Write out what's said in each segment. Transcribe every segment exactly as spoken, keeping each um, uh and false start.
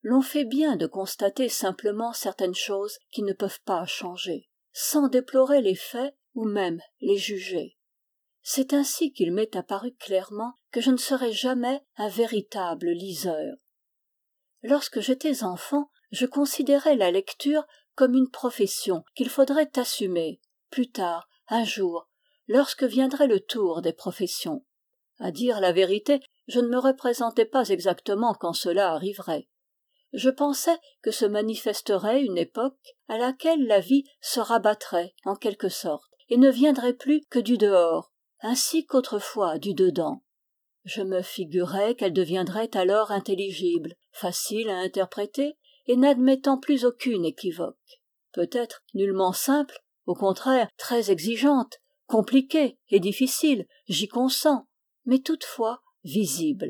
l'on fait bien de constater simplement certaines choses qui ne peuvent pas changer, sans déplorer les faits ou même les juger. C'est ainsi qu'il m'est apparu clairement que je ne serai jamais un véritable liseur. Lorsque j'étais enfant, je considérais la lecture comme une profession qu'il faudrait assumer, plus tard, un jour, lorsque viendrait le tour des professions. À dire la vérité, je ne me représentais pas exactement quand cela arriverait. Je pensais que se manifesterait une époque à laquelle la vie se rabattrait en quelque sorte et ne viendrait plus que du dehors, ainsi qu'autrefois du dedans. Je me figurais qu'elle deviendrait alors intelligible, facile à interpréter et n'admettant plus aucune équivoque. Peut-être nullement simple, au contraire très exigeante, compliquée et difficile, j'y consens, mais toutefois visible.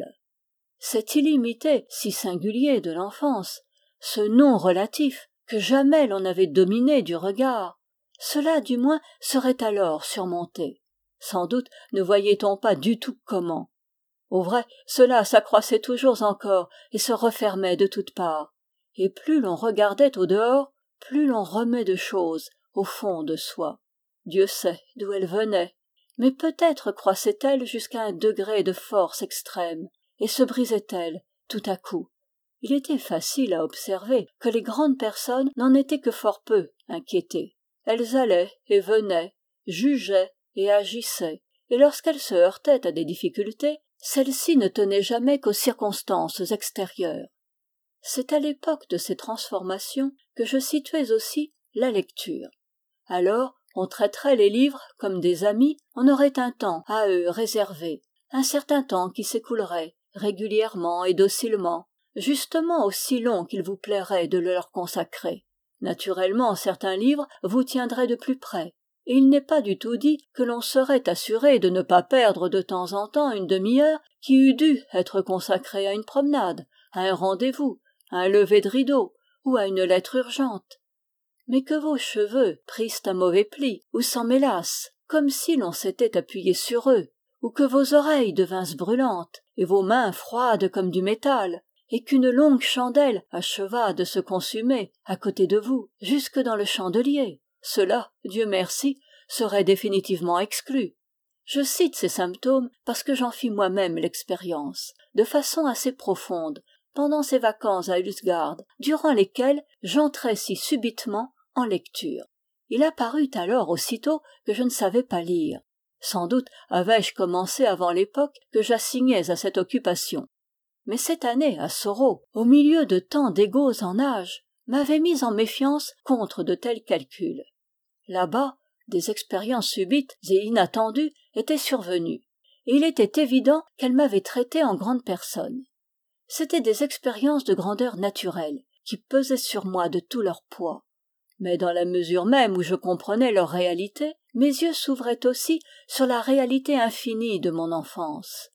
Cet illimité si singulier de l'enfance, ce non relatif que jamais l'on n'avait dominé du regard, cela du moins serait alors surmonté. Sans doute ne voyait-on pas du tout comment. Au vrai, cela s'accroissait toujours encore et se refermait de toutes parts. Et plus l'on regardait au dehors, plus l'on remet de choses au fond de soi. Dieu sait d'où elles venaient, mais peut-être croissaient-elles jusqu'à un degré de force extrême, et se brisaient-elles tout à coup. Il était facile à observer que les grandes personnes n'en étaient que fort peu inquiétées. Elles allaient et venaient, jugeaient et agissaient, et lorsqu'elles se heurtaient à des difficultés, celles-ci ne tenaient jamais qu'aux circonstances extérieures. C'est à l'époque de ces transformations que je situais aussi la lecture. Alors, on traiterait les livres comme des amis, on aurait un temps à eux réservé, un certain temps qui s'écoulerait, régulièrement et docilement, justement aussi long qu'il vous plairait de le leur consacrer. Naturellement, certains livres vous tiendraient de plus près, et il n'est pas du tout dit que l'on serait assuré de ne pas perdre de temps en temps une demi-heure qui eût dû être consacrée à une promenade, à un rendez-vous, à un lever de rideau ou à une lettre urgente. Mais que vos cheveux prissent un mauvais pli ou s'en mélassent, comme si l'on s'était appuyé sur eux, ou que vos oreilles devinssent brûlantes et vos mains froides comme du métal, et qu'une longue chandelle achevât de se consumer à côté de vous, jusque dans le chandelier. Cela, Dieu merci, serait définitivement exclu. Je cite ces symptômes parce que j'en fis moi-même l'expérience, de façon assez profonde, pendant ces vacances à Ulsgaard, durant lesquelles j'entrai si subitement en lecture. Il apparut alors aussitôt que je ne savais pas lire. Sans doute avais-je commencé avant l'époque que j'assignais à cette occupation. Mais cette année à Soro, au milieu de tant d'égaux en âge, m'avait mise en méfiance contre de tels calculs. Là-bas, des expériences subites et inattendues étaient survenues, et il était évident qu'elles m'avaient traité en grande personne. C'étaient des expériences de grandeur naturelle, qui pesaient sur moi de tout leur poids. Mais dans la mesure même où je comprenais leur réalité, mes yeux s'ouvraient aussi sur la réalité infinie de mon enfance.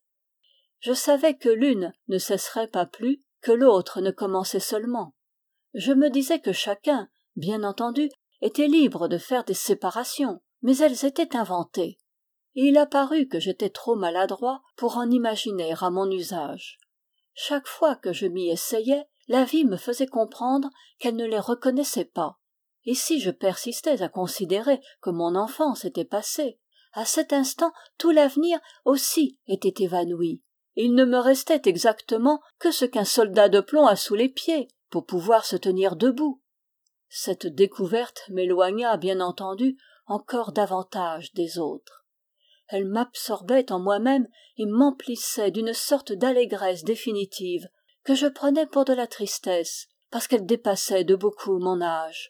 Je savais que l'une ne cesserait pas plus, que l'autre ne commençait seulement. Je me disais que chacun, bien entendu, était libre de faire des séparations, mais elles étaient inventées. Et il apparut que j'étais trop maladroit pour en imaginer à mon usage. Chaque fois que je m'y essayais, la vie me faisait comprendre qu'elle ne les reconnaissait pas. Et si je persistais à considérer que mon enfance était passée, à cet instant tout l'avenir aussi était évanoui. Et il ne me restait exactement que ce qu'un soldat de plomb a sous les pieds, pour pouvoir se tenir debout. Cette découverte m'éloigna, bien entendu, encore davantage des autres. Elle m'absorbait en moi-même et m'emplissait d'une sorte d'allégresse définitive que je prenais pour de la tristesse, parce qu'elle dépassait de beaucoup mon âge.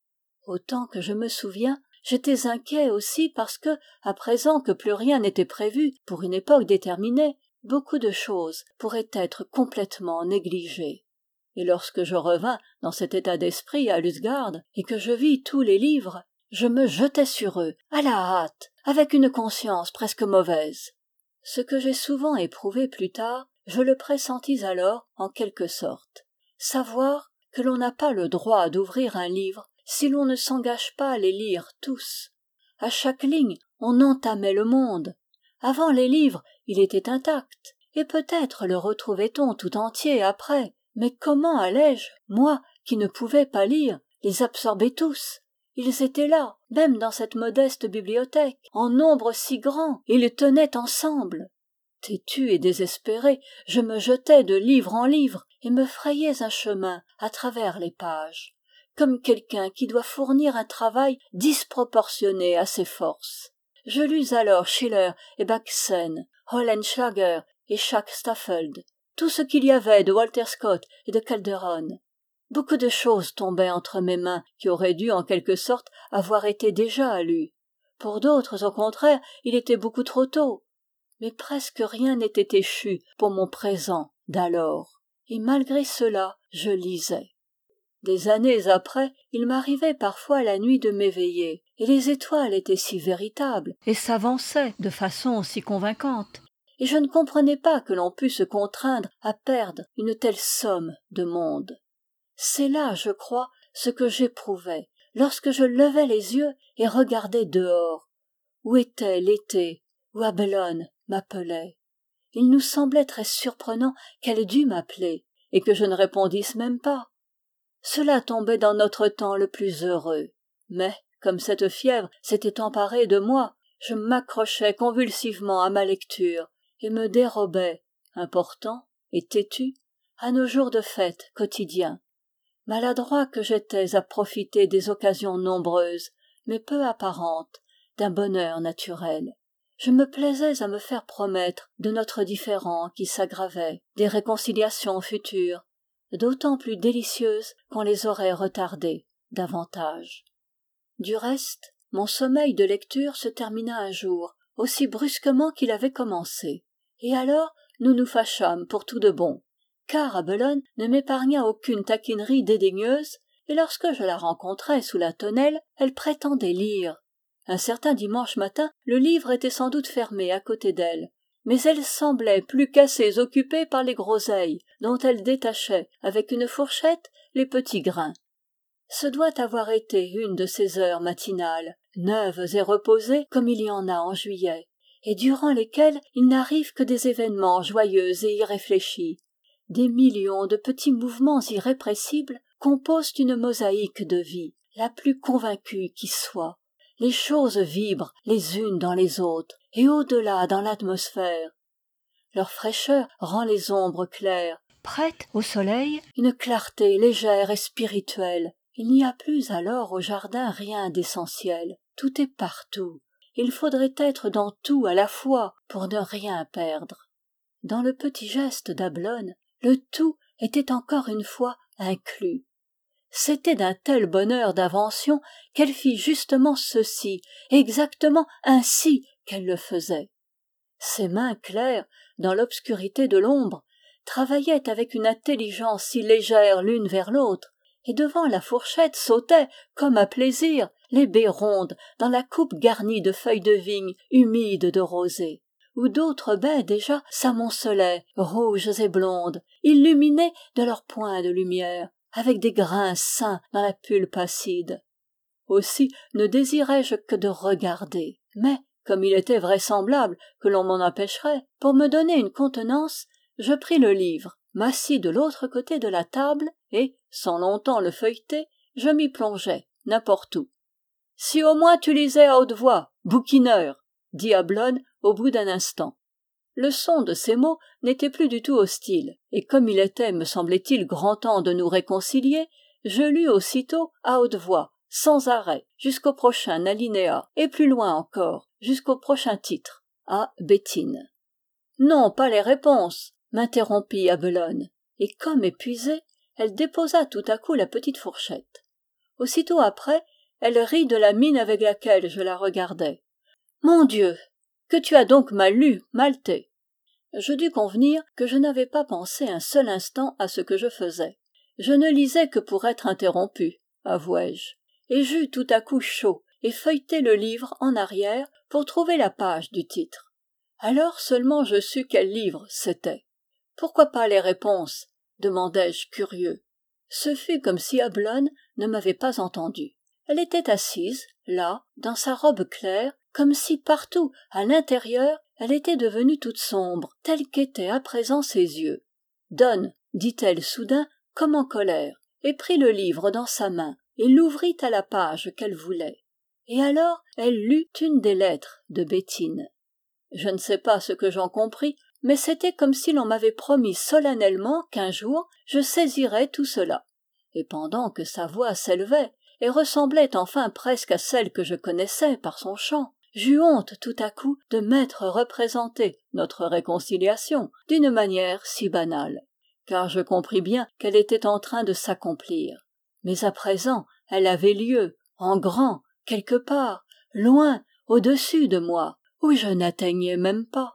Autant que je me souviens, j'étais inquiet aussi parce que, à présent que plus rien n'était prévu pour une époque déterminée, beaucoup de choses pourraient être complètement négligées. Et lorsque je revins dans cet état d'esprit à Ulsgaard et que je vis tous les livres, je me jetai sur eux, à la hâte, avec une conscience presque mauvaise. Ce que j'ai souvent éprouvé plus tard, je le pressentis alors en quelque sorte. Savoir que l'on n'a pas le droit d'ouvrir un livre si l'on ne s'engage pas à les lire tous. À chaque ligne, on entamait le monde. Avant les livres, il était intact, et peut-être le retrouvait-on tout entier après, Mais comment allais-je, moi qui ne pouvais pas lire, les absorber tous? Ils étaient là, même dans cette modeste bibliothèque, en nombre si grand, et ils tenaient ensemble. Têtu et désespéré, je me jetais de livre en livre et me frayais un chemin à travers les pages, comme quelqu'un qui doit fournir un travail disproportionné à ses forces. Je lus alors Schiller et Baxen, Oehlenschläger et Jacques Staffeldt, tout ce qu'il y avait de Walter Scott et de Calderon. Beaucoup de choses tombaient entre mes mains qui auraient dû en quelque sorte avoir été déjà lues. Pour d'autres, au contraire, il était beaucoup trop tôt. Mais presque rien n'était échu pour mon présent d'alors. Et malgré cela, je lisais. Des années après, il m'arrivait parfois la nuit de m'éveiller, et les étoiles étaient si véritables, et s'avançaient de façon si convaincante. Et je ne comprenais pas que l'on pût se contraindre à perdre une telle somme de monde. C'est là, je crois, ce que j'éprouvais, lorsque je levais les yeux et regardais dehors, où était l'été, où Abelone m'appelait. Il nous semblait très surprenant qu'elle dût m'appeler, et que je ne répondisse même pas. Cela tombait dans notre temps le plus heureux. Mais, comme cette fièvre s'était emparée de moi, je m'accrochais convulsivement à ma lecture, et me dérobais, important et têtu, à nos jours de fête quotidiens. Maladroit que j'étais à profiter des occasions nombreuses, mais peu apparentes, d'un bonheur naturel. Je me plaisais à me faire promettre de notre différend qui s'aggravait, des réconciliations futures, d'autant plus délicieuses qu'on les aurait retardées davantage. Du reste, mon sommeil de lecture se termina un jour, aussi brusquement qu'il avait commencé, et alors nous nous fâchâmes pour tout de bon. Car Abelone ne m'épargna aucune taquinerie dédaigneuse, et lorsque je la rencontrai sous la tonnelle, elle prétendait lire. Un certain dimanche matin, le livre était sans doute fermé à côté d'elle, mais elle semblait plus qu'assez occupée par les groseilles dont elle détachait avec une fourchette les petits grains. Ce doit avoir été une de ces heures matinales, neuves et reposées comme il y en a en juillet, et durant lesquelles il n'arrive que des événements joyeux et irréfléchis. Des millions de petits mouvements irrépressibles composent une mosaïque de vie, la plus convaincue qui soit. Les choses vibrent les unes dans les autres, et au-delà dans l'atmosphère. Leur fraîcheur rend les ombres claires, prête au soleil une clarté légère et spirituelle. Il n'y a plus alors au jardin rien d'essentiel. Tout est partout. Il faudrait être dans tout à la fois pour ne rien perdre. Dans le petit geste d'Abelone, le tout était encore une fois inclus. C'était d'un tel bonheur d'invention qu'elle fit justement ceci, exactement ainsi qu'elle le faisait. Ses mains claires, dans l'obscurité de l'ombre, travaillaient avec une intelligence si légère l'une vers l'autre, et devant la fourchette sautaient, comme à plaisir, les baies rondes dans la coupe garnie de feuilles de vigne humides de rosée, où d'autres baies déjà s'amoncelaient, rouges et blondes, illuminées de leurs points de lumière, avec des grains sains dans la pulpe acide. Aussi ne désirais-je que de regarder, mais, comme il était vraisemblable que l'on m'en empêcherait, pour me donner une contenance, je pris le livre, m'assis de l'autre côté de la table, et, sans longtemps le feuilleter, je m'y plongeai, n'importe où. « Si au moins tu lisais à haute voix, bouquineur !» dit Abelone au bout d'un instant. Le son de ces mots n'était plus du tout hostile, et comme il était, me semblait-il, grand temps de nous réconcilier, je lus aussitôt à haute voix, sans arrêt, jusqu'au prochain alinéa, et plus loin encore, jusqu'au prochain titre, à Bétine. « Non, pas les réponses !» m'interrompit Abelone, et comme épuisée, elle déposa tout à coup la petite fourchette. Aussitôt après, elle rit de la mine avec laquelle je la regardais. « Mon Dieu, que tu as donc mal lu, Maltais !» Je dus convenir que je n'avais pas pensé un seul instant à ce que je faisais. Je ne lisais que pour être interrompu, avouai-je, et j'eus tout à coup chaud et feuilletai le livre en arrière pour trouver la page du titre. Alors seulement je sus quel livre c'était. « Pourquoi pas les réponses ?» demandai-je curieux. Ce fut comme si Abelone ne m'avait pas entendu. Elle était assise, là, dans sa robe claire, comme si partout, à l'intérieur, elle était devenue toute sombre, telle qu'étaient à présent ses yeux. « Donne !» dit-elle soudain comme en colère, et prit le livre dans sa main et l'ouvrit à la page qu'elle voulait. Et alors elle lut une des lettres de Bétine. Je ne sais pas ce que j'en compris, mais c'était comme si l'on m'avait promis solennellement qu'un jour je saisirais tout cela. Et pendant que sa voix s'élevait et ressemblait enfin presque à celle que je connaissais par son chant, j'eus honte tout à coup de m'être représenté notre réconciliation d'une manière si banale, car je compris bien qu'elle était en train de s'accomplir. Mais à présent elle avait lieu, en grand, quelque part, loin, au-dessus de moi, où je n'atteignais même pas.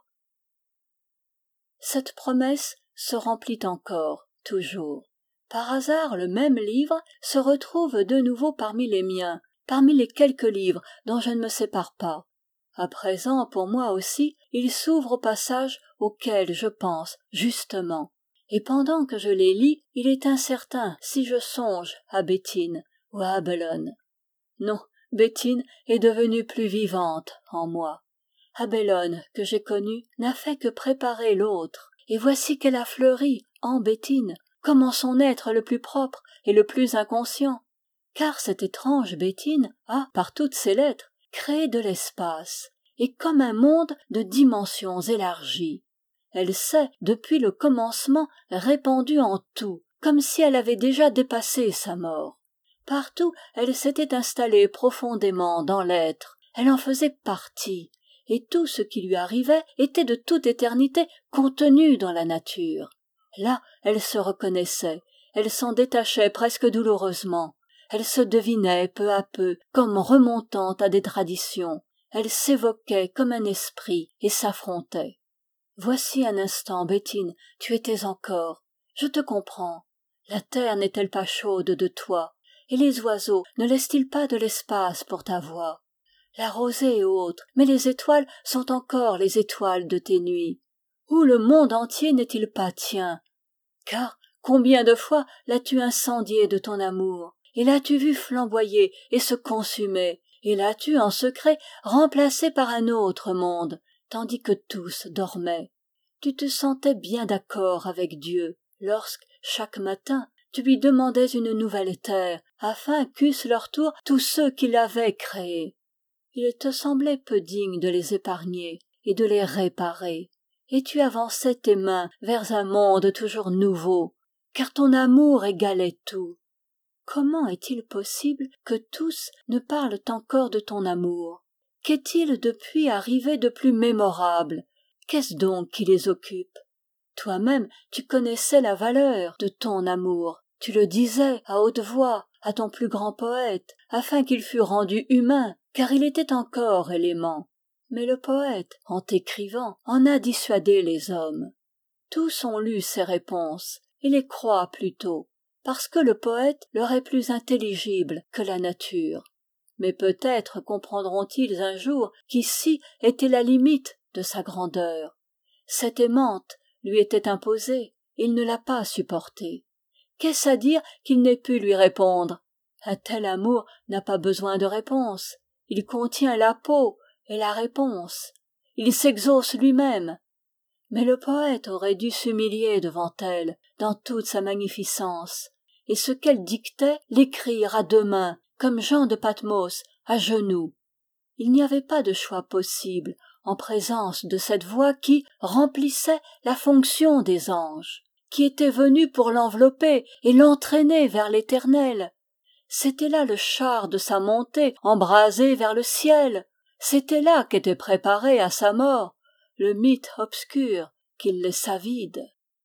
Cette promesse se remplit encore, toujours. Par hasard, le même livre se retrouve de nouveau parmi les miens, parmi les quelques livres dont je ne me sépare pas. À présent, pour moi aussi, il s'ouvre au passage auquel je pense, justement. Et pendant que je les lis, il est incertain si je songe à Bétine ou à Abelone. Non, Bétine est devenue plus vivante en moi. Abelone, que j'ai connue, n'a fait que préparer l'autre, et voici qu'elle a fleuri en Bétine, comme en son être le plus propre et le plus inconscient. Car cette étrange Bétine a, par toutes ses lettres, créé de l'espace, et comme un monde de dimensions élargies. Elle s'est, depuis le commencement, répandue en tout, comme si elle avait déjà dépassé sa mort. Partout, elle s'était installée profondément dans l'être, elle en faisait partie, et tout ce qui lui arrivait était de toute éternité contenu dans la nature. Là, elle se reconnaissait, elle s'en détachait presque douloureusement, elle se devinait peu à peu comme remontant à des traditions, elle s'évoquait comme un esprit et s'affrontait. Voici un instant, Bétine, tu étais encore, je te comprends. La terre n'est-elle pas chaude de toi, et les oiseaux ne laissent-ils pas de l'espace pour ta voix? La rosée est haute, mais les étoiles sont encore les étoiles de tes nuits. Où le monde entier n'est-il pas tien? Car combien de fois l'as-tu incendié de ton amour, et l'as-tu vu flamboyer et se consumer, et l'as-tu en secret remplacé par un autre monde, tandis que tous dormaient. Tu te sentais bien d'accord avec Dieu, lorsque, chaque matin, tu lui demandais une nouvelle terre, afin qu'eussent leur tour tous ceux qui l'avaient créée. Il te semblait peu digne de les épargner et de les réparer, et tu avançais tes mains vers un monde toujours nouveau, car ton amour égalait tout. Comment est-il possible que tous ne parlent encore de ton amour? Qu'est-il depuis arrivé de plus mémorable? Qu'est-ce donc qui les occupe? Toi-même, tu connaissais la valeur de ton amour. Tu le disais à haute voix à ton plus grand poète, afin qu'il fût rendu humain, car il était encore élément. Mais le poète, en t'écrivant, en a dissuadé les hommes. Tous ont lu ses réponses, et les croient plutôt, parce que le poète leur est plus intelligible que la nature. Mais peut-être comprendront-ils un jour qu'ici était la limite de sa grandeur. Cette aimante lui était imposée, il ne l'a pas supportée. Qu'est-ce à dire qu'il n'ait pu lui répondre? Un tel amour n'a pas besoin de réponse. Il contient la peau et la réponse. Il s'exauce lui-même. Mais le poète aurait dû s'humilier devant elle, dans toute sa magnificence, et ce qu'elle dictait, l'écrire à deux mains, comme Jean de Patmos, à genoux. Il n'y avait pas de choix possible en présence de cette voix qui remplissait la fonction des anges, qui était venue pour l'envelopper et l'entraîner vers l'éternel. C'était là le char de sa montée embrasé vers le ciel. C'était là qu'était préparé à sa mort le mythe obscur qu'il laissa vide.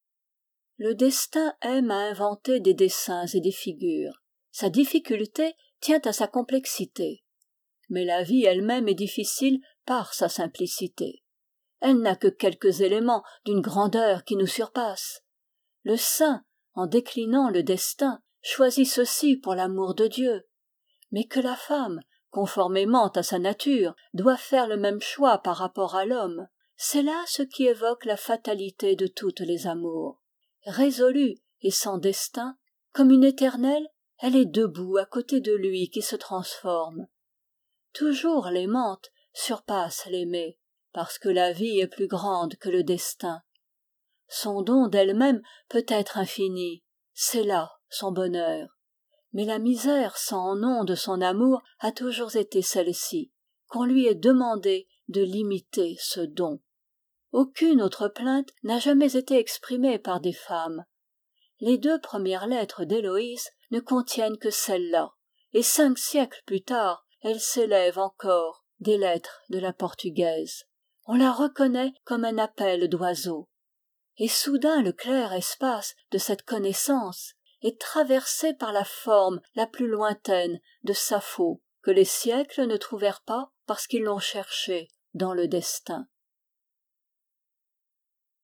Le destin aime à inventer des dessins et des figures. Sa difficulté tient à sa complexité. Mais la vie elle-même est difficile par sa simplicité. Elle n'a que quelques éléments d'une grandeur qui nous surpasse. Le saint, en déclinant le destin, choisit ceci pour l'amour de Dieu. Mais que la femme, conformément à sa nature, doit faire le même choix par rapport à l'homme, c'est là ce qui évoque la fatalité de toutes les amours. Résolue et sans destin, comme une éternelle, elle est debout à côté de lui qui se transforme. Toujours l'aimante surpasse l'aimé, parce que la vie est plus grande que le destin. son don d'elle-même peut être infini, c'est là son bonheur. Mais la misère sans nom de son amour a toujours été celle-ci, qu'on lui ait demandé de limiter ce don. Aucune autre plainte n'a jamais été exprimée par des femmes. Les deux premières lettres d'Héloïse ne contiennent que celle-là, et cinq siècles plus tard, elle s'élève encore des lettres de la portugaise. On la reconnaît comme un appel d'oiseau. Et soudain le clair espace de cette connaissance est traversé par la forme la plus lointaine de Sappho, que les siècles ne trouvèrent pas parce qu'ils l'ont cherchée dans le destin.